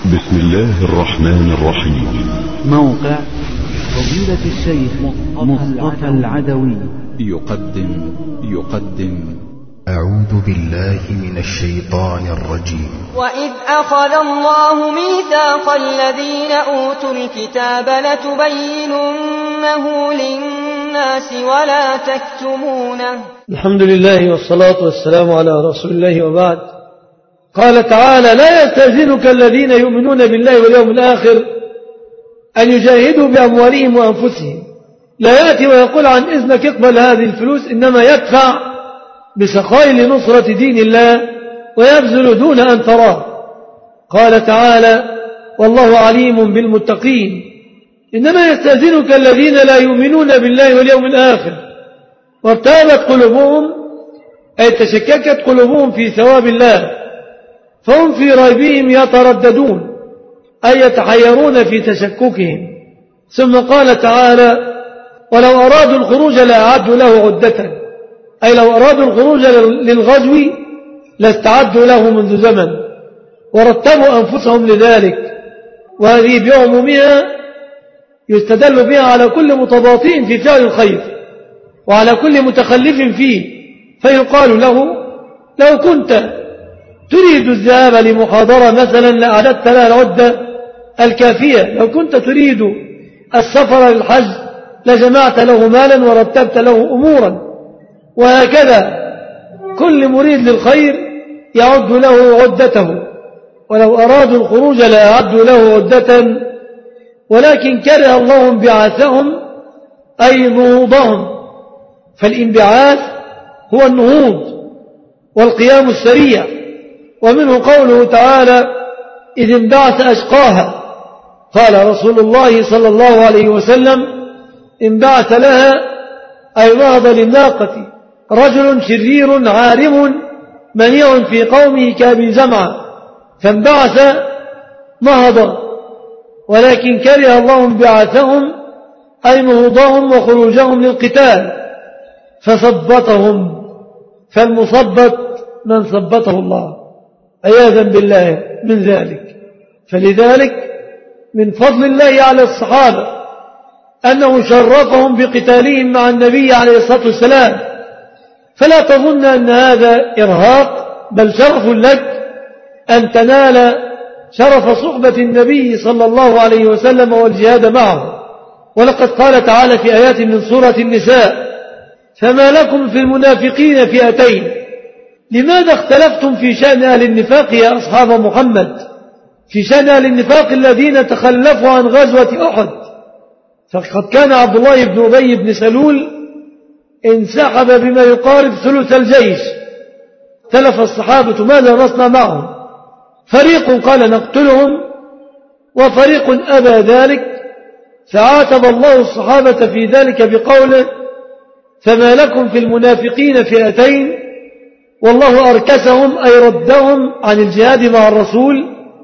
بسم الله الرحمن الرحيم. موقع فضيلة الشيخ مصطفى العدوي يقدم أعوذ بالله من الشيطان الرجيم. وإذ أخذ الله ميثاق الذين أوتوا الكتاب لتبيننه للناس ولا تكتمونه. الحمد لله والصلاة والسلام على رسول الله وبعد. قال تعالى: لا يستأذنك الذين يؤمنون بالله واليوم الآخر أن يجاهدوا بأموالهم وأنفسهم. لا يأتي ويقول عن إذنك اقبل هذه الفلوس، إنما يدفع بسخاء لنصرة دين الله ويبذل دون أن تراه. قال تعالى: والله عليم بالمتقين. إنما يستأذنك الذين لا يؤمنون بالله واليوم الآخر وارتابت قلوبهم، أي تشككت قلوبهم في ثواب الله، فهم في ريبهم يترددون، أي يتحيرون في تشككهم. ثم قال تعالى: ولو أرادوا الخروج لأعدوا له عدة، أي لو أرادوا الخروج للغزو لاستعدوا له منذ زمن ورتبوا أنفسهم لذلك. وهذه بعمومها يستدل بها على كل متباطئ في فعل الخير وعلى كل متخلف فيه، فيقال له: لو كنت تريد الذهاب لمحاضرة مثلا لأعددت لها العدة الكافية، لو كنت تريد السفر للحج لجمعت له مالا ورتبت له أمورا. وهكذا كل مريد للخير يعد له عدته. ولو أرادوا الخروج لأعدوا له عدة، ولكن كره الله انبعاثهم، أي نهوضهم. فالانبعاث هو النهوض والقيام السريع. ومنه قوله تعالى: إذ انبعث أشقاها. قال رسول الله صلى الله عليه وسلم: انبعث لها، أي نهض للناقة رجل شرير عارم منيع في قومه كأبي زمعة، فانبعث نهض. ولكن كره الله انبعاثهم، أي نهوضهم وخروجهم للقتال، فثبطهم. فالمثبط من ثبته الله، عياذا بالله من ذلك. فلذلك من فضل الله على الصحابة أنه شرفهم بقتالهم مع النبي عليه الصلاة والسلام. فلا تظن أن هذا إرهاق، بل شرف لك أن تنال شرف صحبة النبي صلى الله عليه وسلم والجهاد معه. ولقد قال تعالى في آيات من سورة النساء: فما لكم في المنافقين فئتين. لماذا اختلفتم في شأن أهل النفاق يا أصحاب محمد؟ في شأن أهل النفاق الذين تخلفوا عن غزوة أحد. فقد كان عبد الله بن أبي بن سلول انسحب بما يقارب ثلث الجيش. اختلف الصحابة ماذا نصنع معهم، فريق قال نقتلهم وفريق أبى ذلك، فعاتب الله الصحابة في ذلك بقوله: فما لكم في المنافقين فئتين. والله أركسهم، أي ردهم عن الجهاد مع الرسول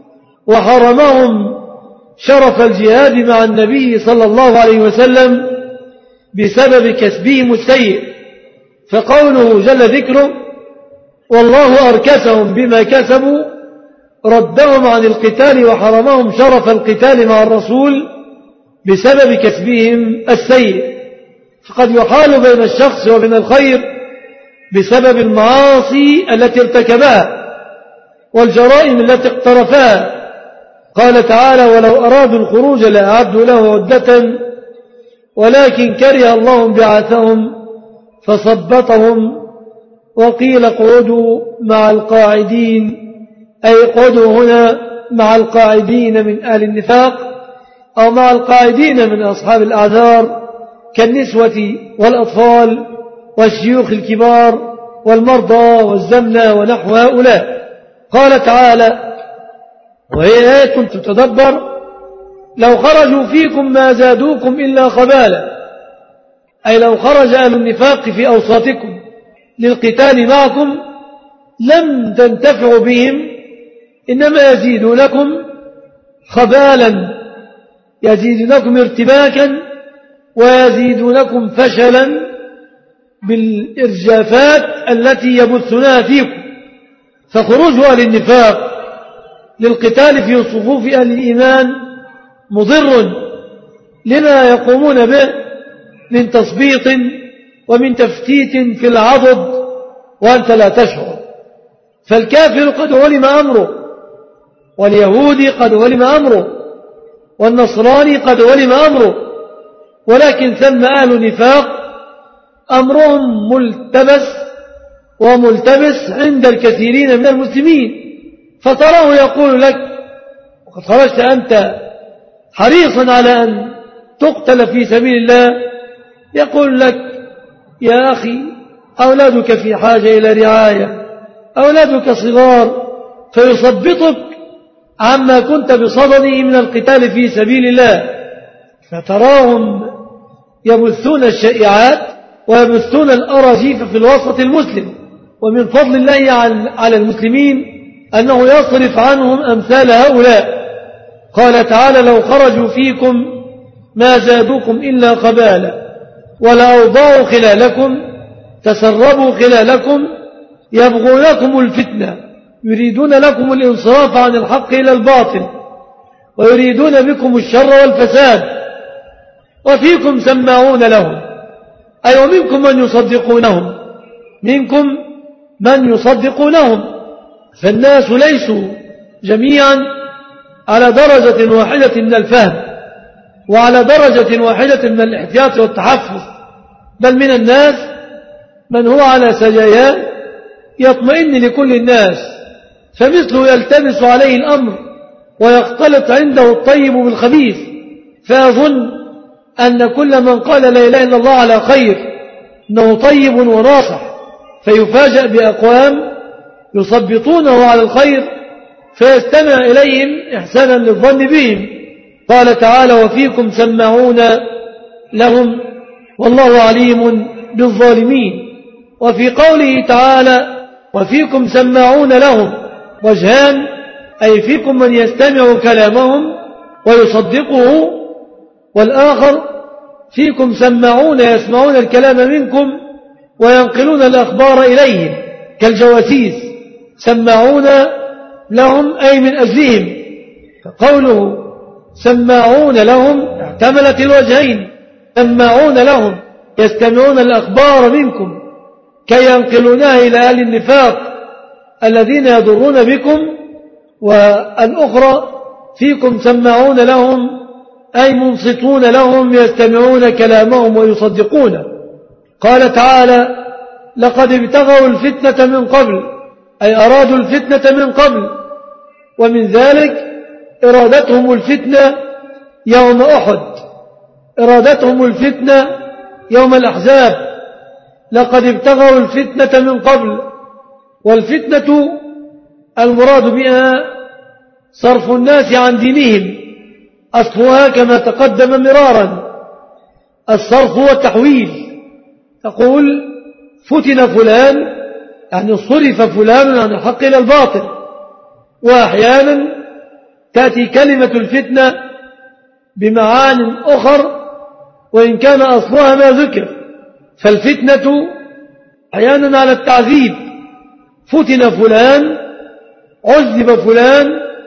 وحرمهم شرف الجهاد مع النبي صلى الله عليه وسلم بسبب كسبهم السيء. فقوله جل ذكره: والله أركسهم بما كسبوا، ردهم عن القتال وحرمهم شرف القتال مع الرسول بسبب كسبهم السيء. فقد يحال بين الشخص وبين الخير بسبب المعاصي التي ارتكبها والجرائم التي اقترفها. قال تعالى: ولو أرادوا الخروج لأعدوا له عدة، ولكن كره الله انبعاثهم فثبطهم. وقيل اقعدوا مع القاعدين، أي اقعدوا هنا مع القاعدين من أهل النفاق، أو مع القاعدين من أصحاب الأعذار كالنسوة والأطفال والشيوخ الكبار والمرضى والزمنى ونحو هؤلاء. قال تعالى: وهي آية تتدبر: لو خرجوا فيكم ما زادوكم إلا خبالا. أي لو خرج أهل النفاق في أوساطكم للقتال معكم لم تنتفعوا بهم، إنما يزيدونكم خبالا، يزيدونكم ارتباكا ويزيدونكم فشلا بالإرجافات التي يبثونها فيكم. فخروج أهل النفاق للقتال في صفوف أهل الإيمان مضر لما يقومون به من تثبيط ومن تفتيت في العضد وأنت لا تشعر. فالكافر قد علم أمره، واليهودي قد علم أمره، والنصراني قد علم أمره، ولكن ثم أهل نفاق أمرهم ملتبس وملتبس عند الكثيرين من المسلمين، فتراه يقول لك وقد خرجت أنت حريصا على أن تقتل في سبيل الله، يقول لك يا أخي أولادك في حاجة إلى رعاية، أولادك صغار، فيصبطك عما كنت بصدده من القتال في سبيل الله. فتراهم يبثون الشائعات ويبثون الأراجيف في الوسط المسلم. ومن فضل الله على المسلمين أنه يصرف عنهم أمثال هؤلاء. قال تعالى لو خرجوا فيكم ما زادوكم إلا قبالا ولأوضعوا خلالكم تسربوا خلالكم يبغونكم الفتنة يريدون لكم الانصراف عن الحق إلى الباطل ويريدون بكم الشر والفساد وفيكم سماعون لهم، أي ومنكم من يصدقونهم، منكم من يصدقونهم. فالناس ليسوا جميعا على درجة واحدة من الفهم وعلى درجة واحدة من الاحتياط والتحفظ، بل من الناس من هو على سجاياه يطمئن لكل الناس، فمثله يلتبس عليه الأمر ويختلط عنده الطيب بالخبيث، فيظن أن كل من قال لا إله إلا الله على خير إنه طيب وناصح، فيفاجأ بأقوام يصبطونه على الخير فيستمع إليهم إحسانا للظن بهم. قال تعالى وفيكم سماعون لهم والله عليم بالظالمين. وفي قوله تعالى وفيكم سماعون لهم وجهان، أي فيكم من يستمع كلامهم ويصدقه، والآخر فيكم سماعون يسمعون الكلام منكم وينقلون الأخبار إليهم كالجواسيس، سماعون لهم أي من أجلهم. فقوله سماعون لهم احتملت الوجهين، سماعون لهم يستمعون الأخبار منكم كي ينقلونها إلى أهل النفاق الذين يضرون بكم، والأخرى فيكم سماعون لهم أي منصتون لهم يستمعون كلامهم ويصدقونه. قال تعالى لقد ابتغوا الفتنة من قبل، أي أرادوا الفتنة من قبل، ومن ذلك إرادتهم الفتنة يوم أحد، إرادتهم الفتنة يوم الأحزاب. لقد ابتغوا الفتنة من قبل، والفتنة المراد بها صرف الناس عن دينهم، أصلها كما تقدم مرارا الصرف هو التحويل. تقول فتن فلان يعني صرف فلان عن الحق إلى الباطل. وأحيانا تأتي كلمة الفتنة بمعان أخر وإن كان أصلها ما ذكر. فالفتنة أحيانا على التعذيب، فتن فلان عذب فلان،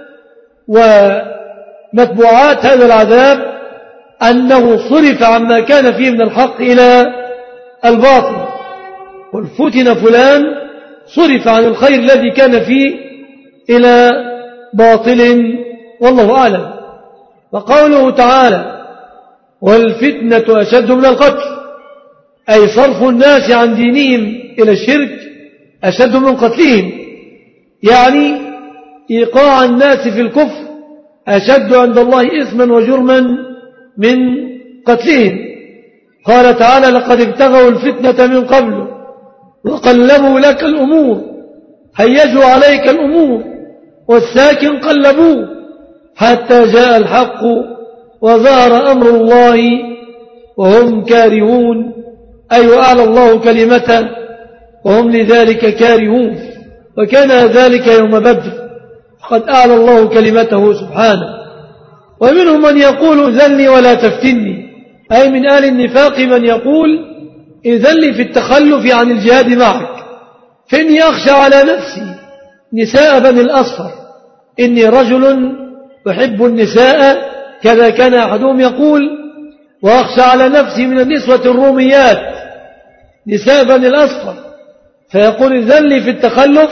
ومتبوعات هذا العذاب أنه صرف عما كان فيه من الحق إلى الباطل. والفتن فلان صرف عن الخير الذي كان فيه إلى باطل، والله أعلم. وقوله تعالى والفتنة أشد من القتل، أي صرف الناس عن دينهم إلى الشرك أشد من قتلهم، يعني إيقاع الناس في الكفر أشد عند الله إثما وجرما من قتلهم. قال تعالى لقد ابتغوا الفتنة من قبل وقلبوا لك الأمور، هيجوا عليك الأمور والساكن قلبوه حتى جاء الحق وظهر أمر الله وهم كارهون، أي وأعلى الله كلمته وهم لذلك كارهون. وكان ذلك يوم بدر، قد أعلى الله كلمته سبحانه. ومنهم من يقول ذلني ولا تفتني، أي من آل النفاق من يقول إذن لي في التخلف عن الجهاد معك، فإني أخشى على نفسي نساء بني الأصفر، إني رجل أحب النساء كذا كان أحدهم يقول وأخشى على نفسي من النسوة الروميات نساء بني الأصفر فيقول إذن لي في التخلف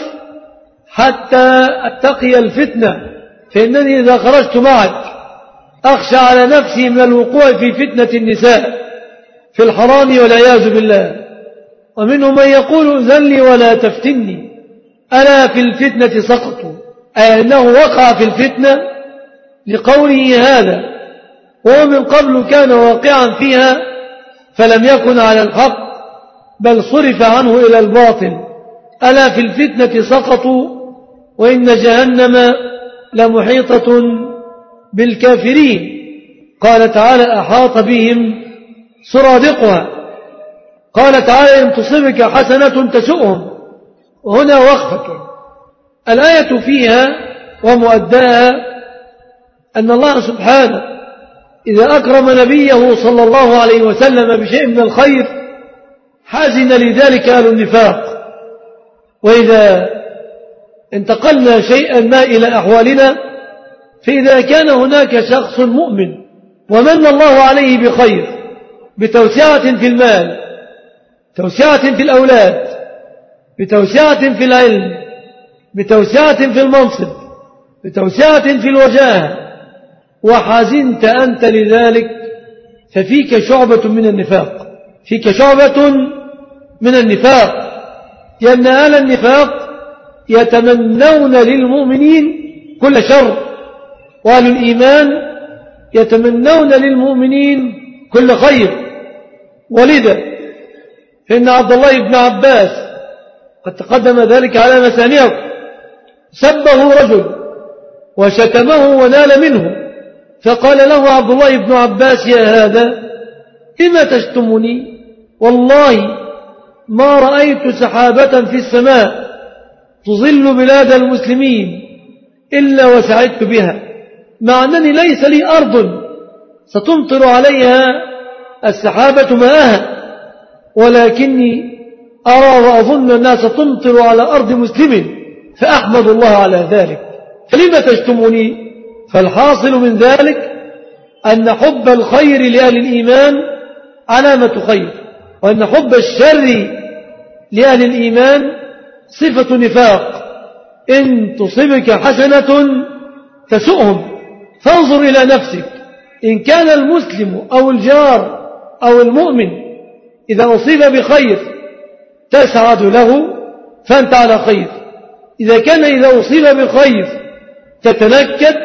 حتى أتقي الفتنة فإنني إذا خرجت معك أخشى على نفسي من الوقوع في فتنة النساء في الحرام والعياذ بالله. ومنهم من يقول إذن لي ولا تفتني ألا في الفتنة سقطوا أي أنه وقع في الفتنة لقوله هذا وهو من قبل كان واقعا فيها فلم يكن على الحق بل صرف عنه إلى الباطل ألا في الفتنة سقطوا وإن جهنم لمحيطة بالكافرين. قال تعالى أحاط بهم سرادقها. قال تعالى إن تصبك حسنة تسؤهم وهنا وقفة. الآية فيها ومؤداها أن الله سبحانه إذا أكرم نبيه صلى الله عليه وسلم بشيء من الخير حازن لذلك أهل النفاق. وإذا انتقلنا شيئا ما إلى أحوالنا فإذا كان هناك شخص مؤمن ومن الله عليه بخير بتوسعة في المال بتوسعة في الأولاد بتوسعة في العلم بتوسعة في المنصب بتوسعة في الوجاهة وحزنت أنت لذلك ففيك شعبة من النفاق فيك شعبة من النفاق لأن أهل النفاق يتمنون للمؤمنين كل شر وأهل الإيمان يتمنون للمؤمنين كل خير. ولذا فإن عبد الله بن عباس قد تقدم ذلك على مسامعه سبه رجل وشتمه ونال منه فقال له عبد الله بن عباس يا هذا لما تشتمني والله ما رأيت سحابة في السماء تظل بلاد المسلمين إلا وسعدت بها مع أنني ليس لي أرض ستمطر عليها السحابة ماءها ولكني أرى وأظن الناس تمطر على أرض مسلم فأحمد الله على ذلك فلما تشتمني. فالحاصل من ذلك أن حب الخير لأهل الإيمان علامة خير وأن حب الشر لأهل الإيمان صفة نفاق. إن تصبك حسنة تسؤهم فانظر إلى نفسك إن كان المسلم أو الجار أو المؤمن إذا أصيب بخير تسعد له فأنت على خير إذا كان إذا أصيب بخير تتنكد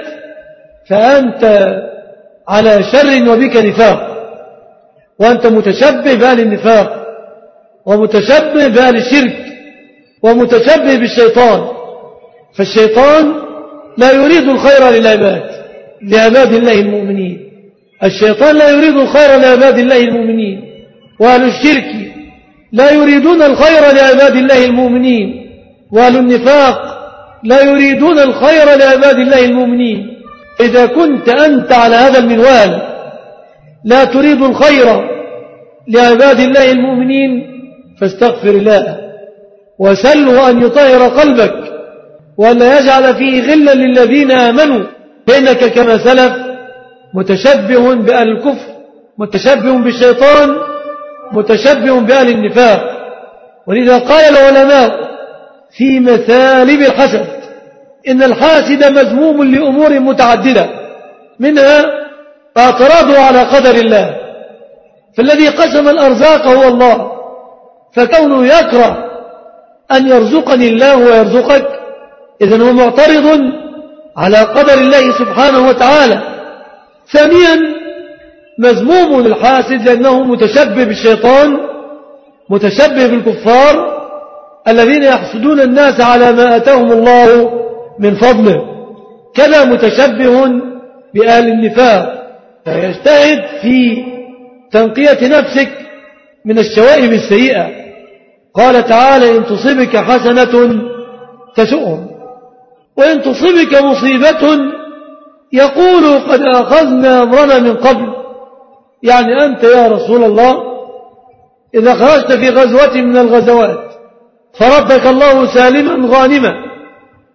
فأنت على شر وبك نفاق وأنت متشبه بأهل النفاق ومتشبه بأهل الشرك ومتشبه بالشيطان. فالشيطان لا يريد الخير لعباد الله المؤمنين. الشيطان لا يريد الخير لعباد الله المؤمنين وأهل الشرك لا يريدون الخير لعباد الله المؤمنين وأهل النفاق لا يريدون الخير لعباد الله المؤمنين. إذا كنت أنت على هذا المنوال لا تريد الخير لعباد الله المؤمنين فاستغفر الله وسله أن يطهر قلبك وأن يجعل فيه غلا للذين آمنوا فإنك كما سلف متشبه بأهل الكفر متشبه بالشيطان متشبه بأهل النفاق. ولذا قال العلماء في مثالب الحسد إن الحاسد مذموم لأمور متعددة منها اعتراضه على قدر الله فالذي قسم الأرزاق هو الله فكونه يكره أن يرزقني الله ويرزقك إذن هو معترض على قدر الله سبحانه وتعالى. ثانيا مذموم للحاسد لأنه متشبه بالشيطان متشبه بالكفار الذين يحسدون الناس على ما أتاهم الله من فضله كذا متشبه بأهل النفاق فيجتهد في تنقية نفسك من الشوائب السيئة. قال تعالى إن تصبك حسنة تسؤهم وإن تصبك مصيبة يقول قد أخذنا أمرنا من قبل يعني أنت يا رسول الله إذا خرجت في غزوة من الغزوات فردك الله سالما غانما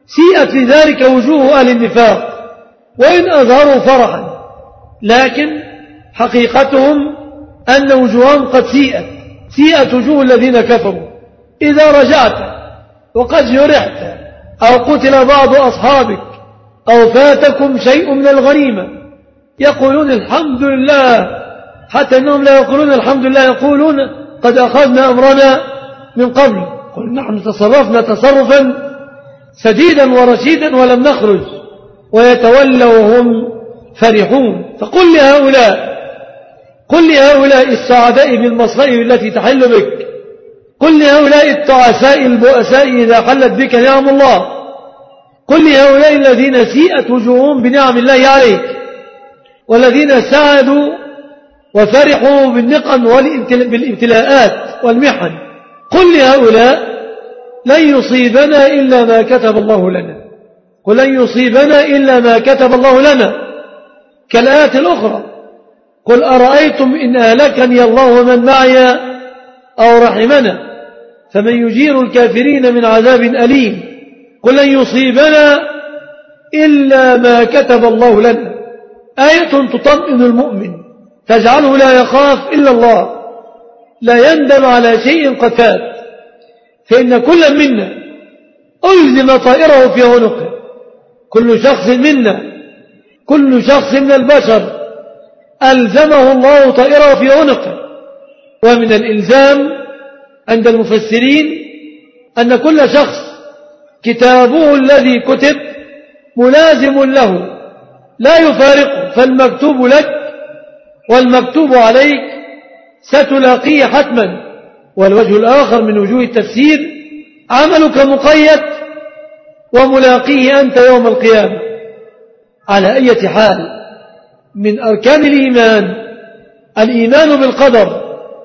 سيئت لذلك وجوه أهل النفاق وإن أظهروا فرحا، لكن حقيقتهم أن وجوههم قد سيئت وجوه الذين كفروا. إذا رجعت وقد جرحت أو قتل بعض أصحابك أو فاتكم شيء من الغنيمة يقولون الحمد لله، حتى أنهم لا يقولون الحمد لله، يقولون قد أخذنا أمرنا من قبل. قل نحن تصرفنا تصرفا سديدا ورشيدا ولم نخرج، ويتولوا وهم فرحون. فقل لهؤلاء السعداء بالمصائب التي تحل بك، قل لهؤلاء التعساء البؤساء إذا حلت بك نعم الله، قل لهؤلاء الذين سيئت وجوههم بنعم الله عليك، والذين سعدوا وفرحوا بالنقم بالابتلاءات والمحن، قل لهؤلاء لن يصيبنا إلا ما كتب الله لنا، قل لن يصيبنا إلا ما كتب الله لنا. كالآيات الأخرى قل أرأيتم إن أهلكني الله ومن معي أو رحمنا فمن يجير الكافرين من عذاب أليم. قل لن يصيبنا إلا ما كتب الله لنا. آية تطمئن المؤمن تجعله لا يخاف إلا الله، لا يندم على شيء قد فات، فإن كل منا ألزم طائره في عنقه. كل شخص منا، كل شخص من البشر ألزمه الله طائره في عنقه. ومن الإلزام عند المفسرين أن كل شخص كتابه الذي كتب ملازم له لا يفارقه، فالمكتوب لك والمكتوب عليك ستلاقيه حتما. والوجه الآخر من وجوه التفسير عملك مقيد وملاقيه أنت يوم القيامة. على أي حال، من أركان الإيمان بالقدر،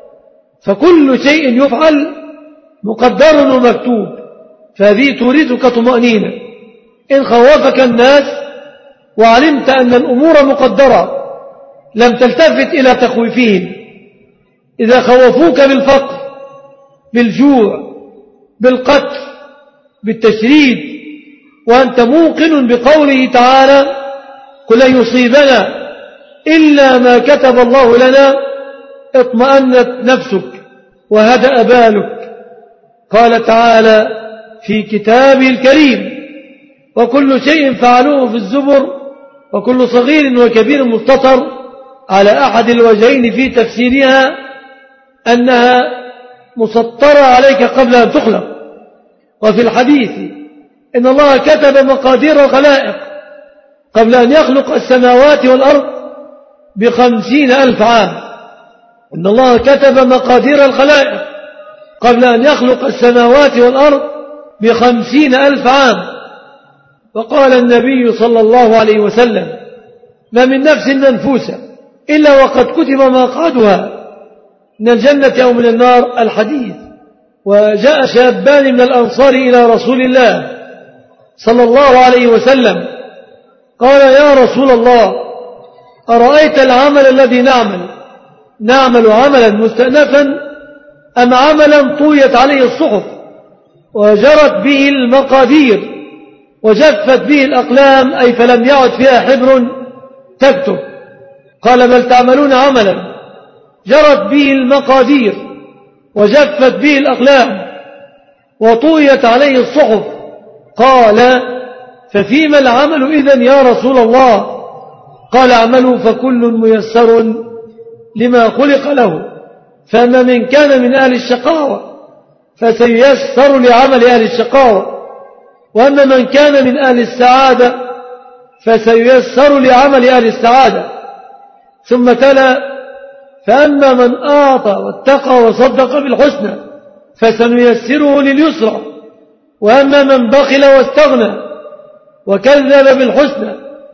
فكل شيء يفعل مقدر ومكتوب، فهذه تورثك طمأنينة. إن خوفك الناس وعلمت أن الأمور مقدرة لم تلتفت إلى تخويفهم. إذا خوفوك بالفقر، بالجوع، بالقتل، بالتشريد، وأنت موقن بقوله تعالى قل لن يصيبنا إلا ما كتب الله لنا، اطمأنت نفسك وهدأ بالك. قال تعالى في كتابه الكريم وكل شيء فعلوه في الزبر وكل صغير وكبير مستطر، على أحد الوجهين في تفسيرها أنها مسطرة عليك قبل أن تخلق. وفي الحديث إن الله كتب مقادير الخلائق قبل أن يخلق السماوات والأرض ب50,000 عام. إن الله كتب مقادير الخلائق قبل أن يخلق السماوات والأرض ب50,000 عام. وقال النبي صلى الله عليه وسلم ما من نفس منفوسة إلا وقد كتب مقعدها من الجنة أو من النار. الحديث. وجاء شابان من الأنصار إلى رسول الله صلى الله عليه وسلم قال يا رسول الله أرأيت العمل الذي نعمل عملا مستأنفا أم عملا طويت عليه الصحف وجرت به المقادير وجفت به الأقلام، أي فلم يعد فيها حبر تكتب؟ قال بل تعملون عملا جرت به المقادير وجفت به الأقلام وطويت عليه الصحف. قال ففيما العمل إذن يا رسول الله؟ قال اعملوا فكل ميسر لما خلق له، فأما من كان من أهل الشقاوة فسييسر لعمل أهل الشقاوة، وأما من كان من أهل السعادة فسييسر لعمل أهل السعادة. ثم تلا فأما من أعطى واتقى وصدق بالحسنى فسنيسره لليسرى، وأما من بخل واستغنى وكذب بالحسنى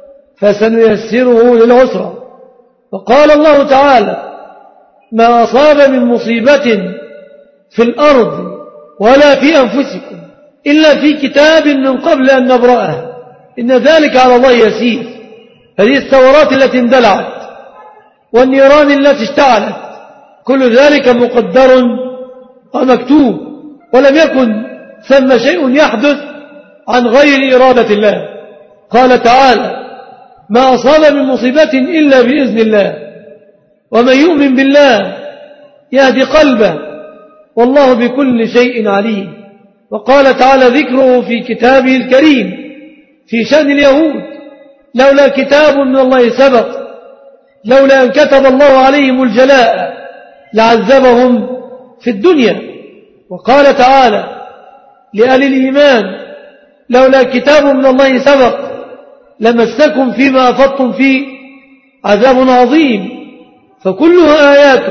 فسنيسره للعسرى. وقال الله تعالى ما أصاب من مصيبة في الأرض ولا في أنفسكم إلا في كتاب من قبل أن نبرأها إن ذلك على الله يسير. هذه الثورات التي اندلعت والنيران التي اشتعلت كل ذلك مقدر ومكتوب، ولم يكن ثم شيء يحدث عن غير إرادة الله. قال تعالى: ما أصاب من مصيبة إلا بإذن الله، ومن يؤمن بالله يهدي قلبه، والله بكل شيء عليم. وقال تعالى ذكره في كتابه الكريم في شأن اليهود: لولا كتاب من الله سبق، لولا أن كتب الله عليهم الجلاء لعذبهم في الدنيا. وقال تعالى لأهل الإيمان: لولا كتاب من الله سبق لمسكم فيما أفضتم فيه عذاب عظيم. فكلها آيات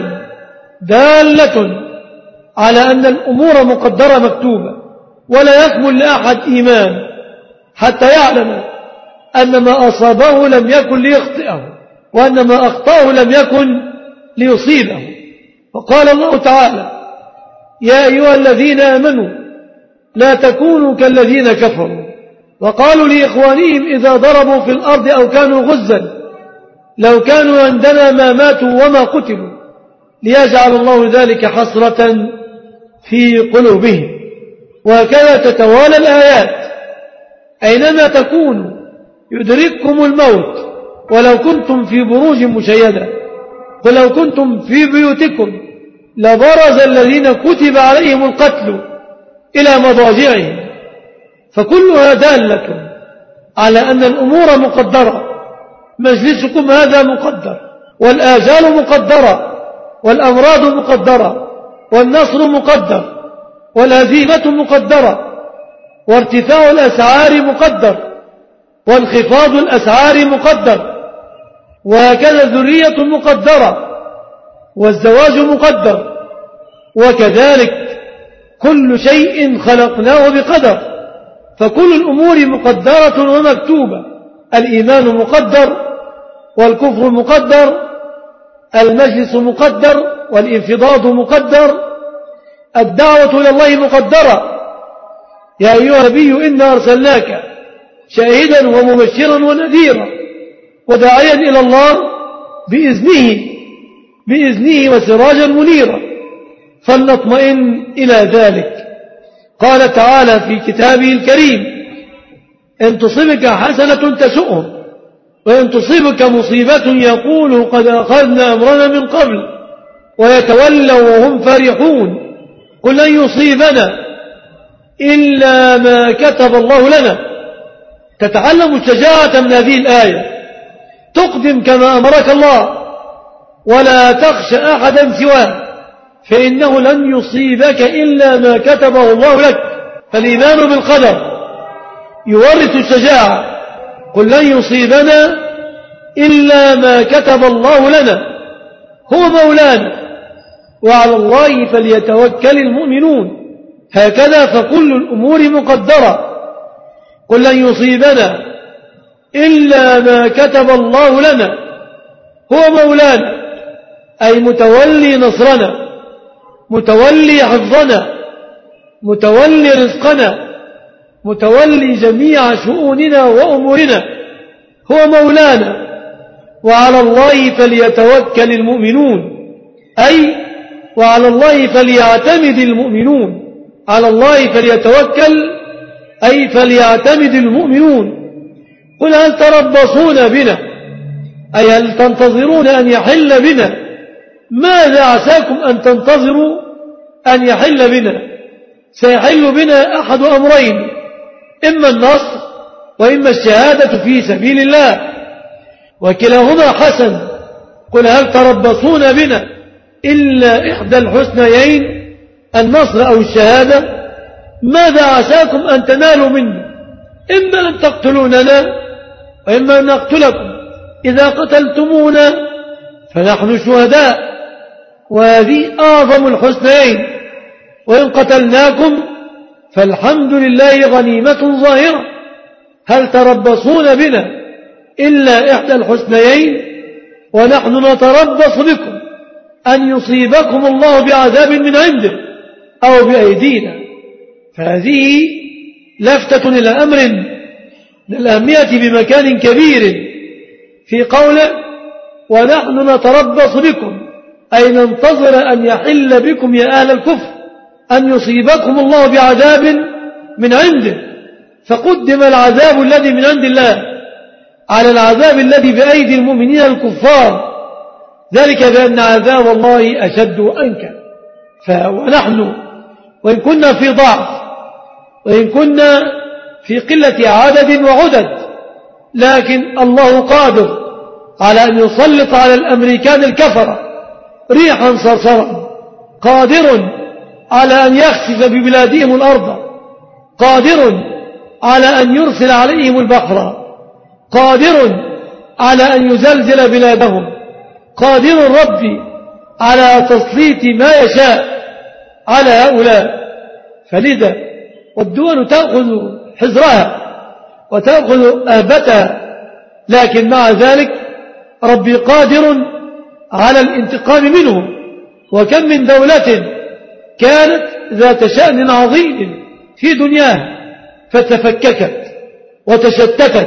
دالة على أن الأمور مقدرة مكتوبة، ولا يكمل لأحد إيمان حتى يعلم أن ما أصابه لم يكن ليخطئه، وأن ما أخطأه لم يكن ليصيبه. وقال الله تعالى: يا أيها الذين آمنوا لا تكونوا كالذين كفروا وقالوا لإخوانهم إذا ضربوا في الأرض أو كانوا غزا لو كانوا عندنا ما ماتوا وما قتلوا، ليجعل الله ذلك حسرة في قلوبهم. وهكذا تتوالى الآيات: أينما تكونوا يدرككم الموت ولو كنتم في بروج مشيدة، ولو كنتم في بيوتكم لبرز الذين كتب عليهم القتل إلى مضاجعهم. فكلها دالة على أن الأمور مقدرة. مجلسكم هذا مقدر، والآجال مقدرة، والأمراض مقدرة، والنصر مقدر، والهزيمة مقدرة، وارتفاع الأسعار مقدر، وانخفاض الأسعار مقدر، وهكذا الذرية مقدرة، والزواج مقدر، وكذلك كل شيء خلقناه بقدر. فكل الأمور مقدرة ومكتوبة. الإيمان مقدر، والكفر مقدر، المجلس مقدر، والانفضاض مقدر، الدعوة إلى الله مقدرة. يا أيها النبي إنا أرسلناك شاهدا ومبشرا ونذيرا وداعيا إلى الله بإذنه وسراجا منيرا، فلنطمئن إلى ذلك. قال تعالى في كتابه الكريم: إن تصبك حسنة تسؤهم، وإن تصيبك مصيبة يقولوا قد أخذنا أمرنا من قبل، ويتولوا وهم فرحون. قل لن يصيبنا إلا ما كتب الله لنا. تتعلم الشجاعة من هذه الآية: تقدم كما أمرك الله، ولا تخشى أحدا سواه، فإنه لن يصيبك إلا ما كتبه الله لك. فالإيمان بالقدر يورث الشجاعة. قل لن يصيبنا إلا ما كتب الله لنا، هو مولانا، وعلى الله فليتوكل المؤمنون. هكذا فكل الأمور مقدرة. قل لن يصيبنا إلا ما كتب الله لنا، هو مولانا، أي متولي نصرنا، متولي حفظنا، متولي رزقنا، متولي جميع شؤوننا وأمورنا، هو مولانا. وعلى الله فليتوكل المؤمنون، أي وعلى الله فليعتمد المؤمنون. على الله فليتوكل أي فليعتمد المؤمنون. قل هل تربصون بنا، أي هل تنتظرون أن يحل بنا؟ ماذا عساكم أن تنتظروا أن يحل بنا؟ سيحل بنا أحد أمرين: إما النصر، وإما الشهادة في سبيل الله، وكلاهما حسن. قل هل تربصون بنا إلا إحدى الحسنيين، النصر أو الشهادة؟ ماذا عساكم أن تنالوا منا؟ إما أن تقتلوننا، وإما أن نقتلكم. إذا قتلتمونا فنحن شهداء، وهذه أعظم الحسنيين. وإن قتلناكم فالحمد لله غنيمة ظاهرة. هل تربصون بنا إلا إحدى الحسنيين، ونحن نتربص بكم أن يصيبكم الله بعذاب من عنده أو بأيدينا. فهذه لفتة إلى أمر من الأهمية بمكان كبير في قوله: ونحن نتربص بكم، أي ننتظر أن يحل بكم يا أهل الكفر، أن يصيبكم الله بعذاب من عنده. فقدم العذاب الذي من عند الله على العذاب الذي بأيدي المؤمنين الكفار، ذلك بأن عذاب الله أشد وأنكى. ونحن وإن كنا في ضعف وإن كنا في قلة عدد وعدد، لكن الله قادر على أن يسلط على الأمريكان الكفرة ريحا صرصرا، قادر على أن يخسف ببلادهم الأرض، قادر على أن يرسل عليهم البحر، قادر على أن يزلزل بلادهم، قادر ربي على تسليط ما يشاء على هؤلاء. فلذا والدول تأخذ حذرها وتأخذ أهبتها، لكن مع ذلك ربي قادر على الانتقام منهم. وكم من دولة كانت ذات شأن عظيم في دنياها فتفككت وتشتتت،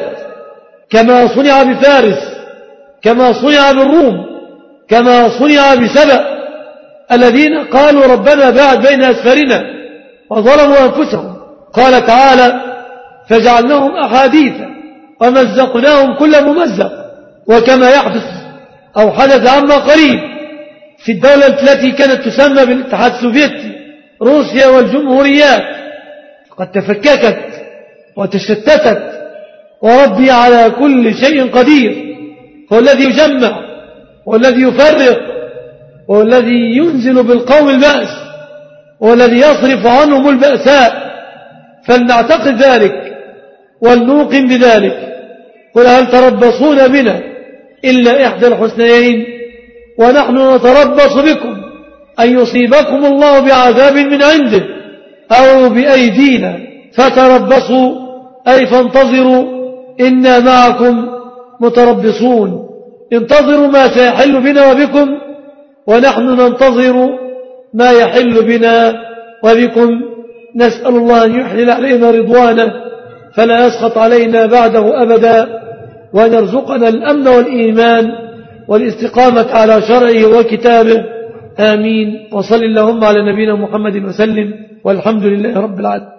كما صنع بفارس، كما صنع بالروم، كما صنع بسبأ، الذين قالوا ربنا باعد بين أسفارنا وظلموا أنفسهم. قال تعالى فجعلناهم أحاديث ومزقناهم كل ممزق. وكما يحدث أو حدث عما قريب في الدولة التي كانت تسمى بالاتحاد السوفيتي، روسيا والجمهوريات، قد تفككت وتشتتت، وربي على كل شيء قدير، هو الذي يجمع والذي يفرق والذي ينزل بالقوم البأس والذي يصرف عنهم البأساء. فلنعتقد ذلك ولنوقن بذلك. قل هل تربصون بنا إلا إحدى الحسنيين ونحن نتربص بكم أن يصيبكم الله بعذاب من عنده أو بأيدينا فتربصوا أي فانتظروا إنا معكم متربصون. انتظروا ما سيحل بنا وبكم ونحن ننتظر ما يحل بنا وبكم. نسأل الله أن يحلل علينا رضوانه فلا يسخط علينا بعده أبدا، وأن يرزقنا الأمن والإيمان والاستقامة على شرعه وكتابه. آمين. وصل اللهم على نبينا محمد وسلم، والحمد لله رب العالمين.